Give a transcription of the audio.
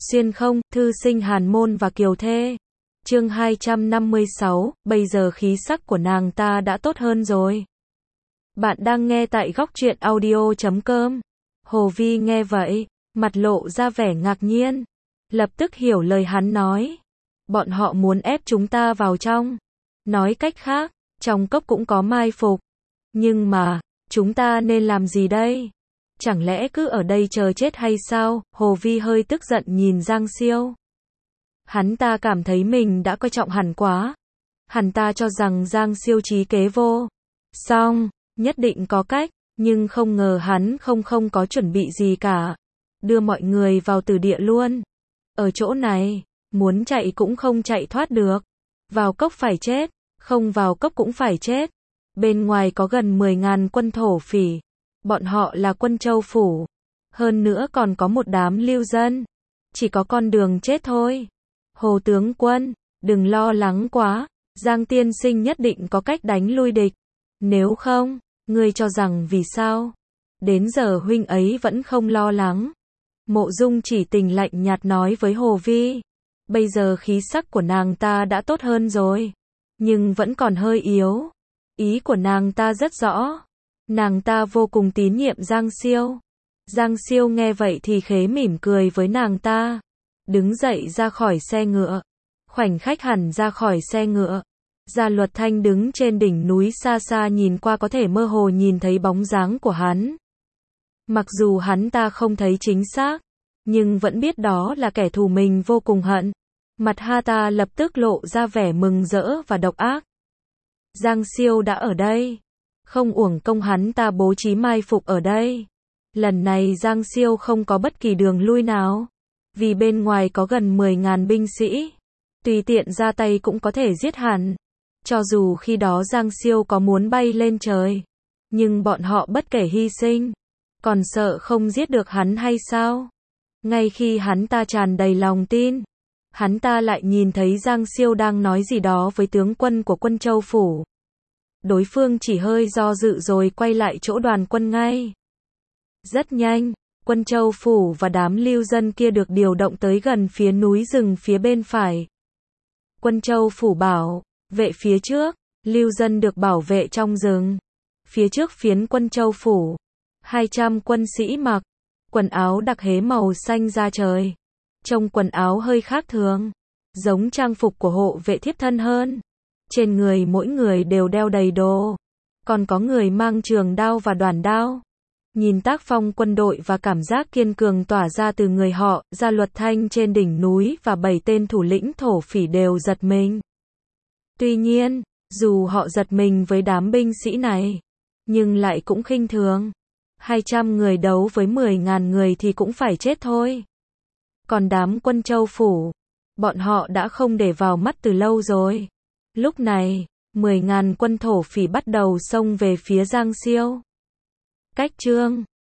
Xuyên không, thư sinh Hàn Môn và Kiều Thê. Chương 256, bây giờ khí sắc của nàng ta đã tốt hơn rồi. Bạn đang nghe tại góc truyện audio.com. Hồ Vi nghe vậy, mặt lộ ra vẻ ngạc nhiên, lập tức hiểu lời hắn nói. Bọn họ muốn ép chúng ta vào trong. Nói cách khác, trong cốc cũng có mai phục. Nhưng mà, chúng ta nên làm gì đây? Chẳng lẽ cứ ở đây chờ chết hay sao? Hồ Vi hơi tức giận nhìn Giang Siêu. Hắn ta cảm thấy mình đã coi trọng hắn quá. Hắn ta cho rằng Giang Siêu trí kế vô song, nhất định có cách, nhưng không ngờ hắn không có chuẩn bị gì cả. Đưa mọi người vào tử địa luôn. Ở chỗ này, muốn chạy cũng không chạy thoát được. Vào cốc phải chết, không vào cốc cũng phải chết. Bên ngoài có gần 10.000 quân thổ phỉ. Bọn họ là quân châu phủ. Hơn nữa còn có một đám lưu dân. Chỉ có con đường chết thôi. Hồ tướng quân, đừng lo lắng quá. Giang tiên sinh nhất định có cách đánh lui địch. Nếu không, ngươi cho rằng vì sao? Đến giờ huynh ấy vẫn không lo lắng. Mộ Dung Chỉ Tình lạnh nhạt nói với Hồ Vi. Bây giờ khí sắc của nàng ta đã tốt hơn rồi. Nhưng vẫn còn hơi yếu. Ý của nàng ta rất rõ. Nàng ta vô cùng tín nhiệm Giang Siêu. Giang Siêu nghe vậy thì khế mỉm cười với nàng ta. Đứng dậy ra khỏi xe ngựa. Khoảnh khắc hẳn ra khỏi xe ngựa. Gia Luật Thanh đứng trên đỉnh núi xa xa nhìn qua có thể mơ hồ nhìn thấy bóng dáng của hắn. Mặc dù hắn ta không thấy chính xác, nhưng vẫn biết đó là kẻ thù mình vô cùng hận. Mặt ha ta lập tức lộ ra vẻ mừng rỡ và độc ác. Giang Siêu đã ở đây. Không uổng công hắn ta bố trí mai phục ở đây. Lần này Giang Siêu không có bất kỳ đường lui nào. Vì bên ngoài có gần 10.000 binh sĩ. Tùy tiện ra tay cũng có thể giết hắn. Cho dù khi đó Giang Siêu có muốn bay lên trời. Nhưng bọn họ bất kể hy sinh. Còn sợ không giết được hắn hay sao? Ngay khi hắn ta tràn đầy lòng tin. Hắn ta lại nhìn thấy Giang Siêu đang nói gì đó với tướng quân của quân châu phủ. Đối phương chỉ hơi do dự rồi quay lại chỗ đoàn quân ngay. Rất nhanh, quân châu phủ và đám lưu dân kia được điều động tới gần phía núi rừng phía bên phải. Quân châu phủ bảo vệ phía trước, lưu dân được bảo vệ trong rừng. Phía trước phiến quân châu phủ, 200 quân sĩ mặc quần áo đặc hế màu xanh da trời. Trông quần áo hơi khác thường, giống trang phục của hộ vệ thiếp thân hơn. Trên người mỗi người đều đeo đầy đồ. Còn có người mang trường đao và đoản đao. Nhìn tác phong quân đội và cảm giác kiên cường tỏa ra từ người họ, Gia Luật Thanh trên đỉnh núi và 7 tên thủ lĩnh thổ phỉ đều giật mình. Tuy nhiên, dù họ giật mình với đám binh sĩ này, nhưng lại cũng khinh thường. 200 người đấu với 10.000 người thì cũng phải chết thôi. Còn đám quân châu phủ, bọn họ đã không để vào mắt từ lâu rồi. Lúc này, 10.000 quân thổ phỉ bắt đầu xông về phía Giang Siêu. Cách chương